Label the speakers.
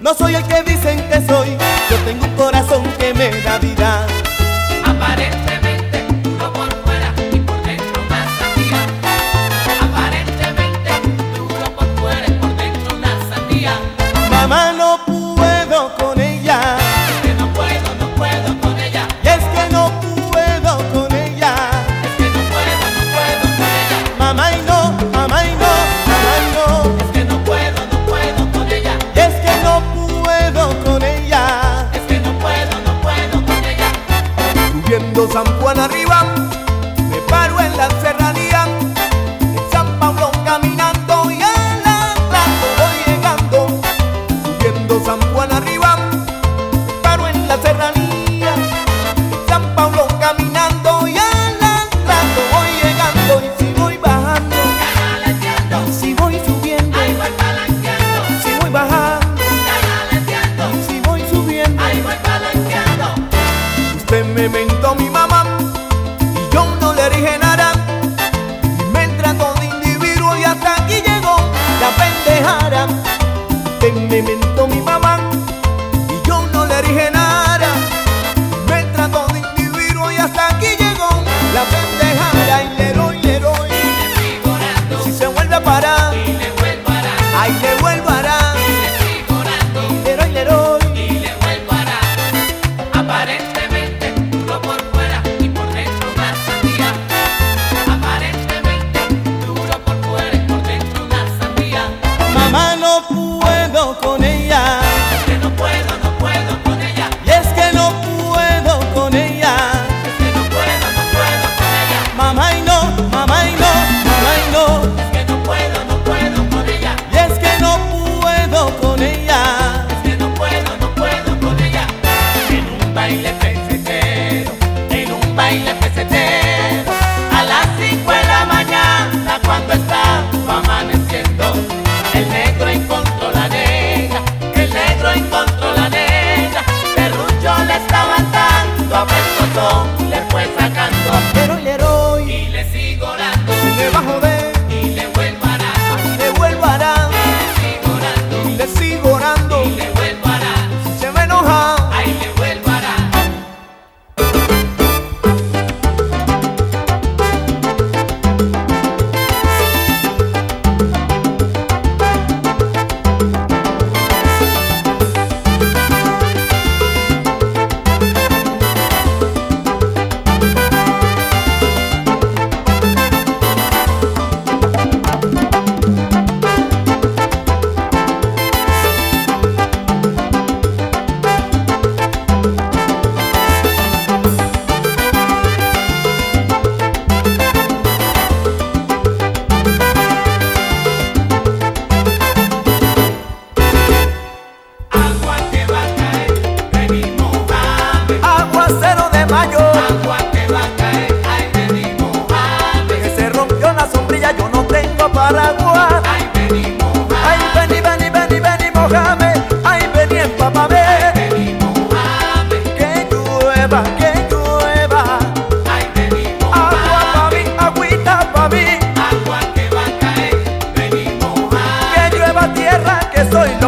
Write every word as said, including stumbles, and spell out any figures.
Speaker 1: no soy el que dicen que soy. Yo tengo un corazón que me da vida.
Speaker 2: Aparentemente duro por fuera y por dentro una sandía. Aparentemente duro por fuera y por dentro una sandía.
Speaker 1: Mamá, no puedo con ella.
Speaker 2: Es que no puedo, no puedo con ella.
Speaker 1: Y es que no puedo con ella.
Speaker 2: Es que no puedo, no puedo con ella.
Speaker 1: Mamá y no, mamá y no, mamá y no.
Speaker 2: Es que no puedo, no puedo con ella.
Speaker 1: Y es que no puedo con ella.
Speaker 2: Es que no puedo, no puedo con ella.
Speaker 1: Subiendo San Juan arriba, me paro en la serranía. En San Pablo caminando y al Atlántico voy llegando. Subiendo San Juan arriba, me paro en la serranía. En San Pablo caminando y al Atlántico voy llegando. Y si voy bajando,
Speaker 2: Canaleteando,
Speaker 1: si voy subiendo,
Speaker 2: ahí voy palanqueando.
Speaker 1: si voy bajando,
Speaker 2: Canaleteando,
Speaker 1: si voy subiendo.
Speaker 2: ahí voy palanqueando.
Speaker 1: Usted me mentó mi mamá y yo no le dije nada. Y me trató de individuo y hasta aquí llegó la pendejada. Usted me mentó mi mamá y yo no le dije nada. Y me trató de individuo y hasta aquí llegó la pendejada. Y le doy, le doy.
Speaker 2: Y le sigo dando,
Speaker 1: Si se vuelve a parar,
Speaker 2: y le vuelvo a dar.
Speaker 1: ahí le vuelvo a dar.
Speaker 2: Y le sigo dando,
Speaker 1: Le doy, le doy.
Speaker 2: y le vuelvo a dar. Aparentemente duro por fuera y por dentro una sandía. Aparentemente duro por fuera y por dentro una sandía.
Speaker 1: Mamá, no puedo con ella.
Speaker 2: Es que no puedo, no puedo con ella.
Speaker 1: Y es que no puedo con ella.
Speaker 2: Es que no puedo, no puedo con ella.
Speaker 1: Mamá y no, mamá y no, mamá y no.
Speaker 2: Es que no puedo, no puedo con ella.
Speaker 1: Y es que no puedo con ella.
Speaker 2: Es que no puedo, no puedo con ella. En un baile pesetero, en un baile pesetero, a las cinco de la mañana cuando está amaneciendo, el negro encontró la negra, el negro encontró la negra, Perrucho le estaba dando, a pescozón le fue sacando,
Speaker 1: Le doy, le doy.
Speaker 2: y le sigo dando,
Speaker 1: Si me va a joder,
Speaker 2: y le vuelvo a dar,
Speaker 1: le vuelvo a dar.
Speaker 2: y le sigo dando,
Speaker 1: Y le sigo orando.
Speaker 2: y le vuelvo a dar.
Speaker 1: Si se me enoja,
Speaker 2: Ahí le vuelvo a dar. Agua que va a caer, venimos a ver.
Speaker 1: aguacero de mayo.
Speaker 2: Agua que va a caer, ay venimos a ver.
Speaker 1: Que se rompió la sombrilla, yo no tengo paraguas.
Speaker 2: Ay venimos a
Speaker 1: Ay, vení, vení, vení, vení, mojame. Ay, vení, empápame.
Speaker 2: venimos a ver.
Speaker 1: Que llueva, que llueva.
Speaker 2: Ay venimos
Speaker 1: Agua
Speaker 2: a
Speaker 1: pa'
Speaker 2: ver.
Speaker 1: mí, agüita pa' mí.
Speaker 2: Agua que va a caer, venimos a ver.
Speaker 1: Que llueva tierra, que soy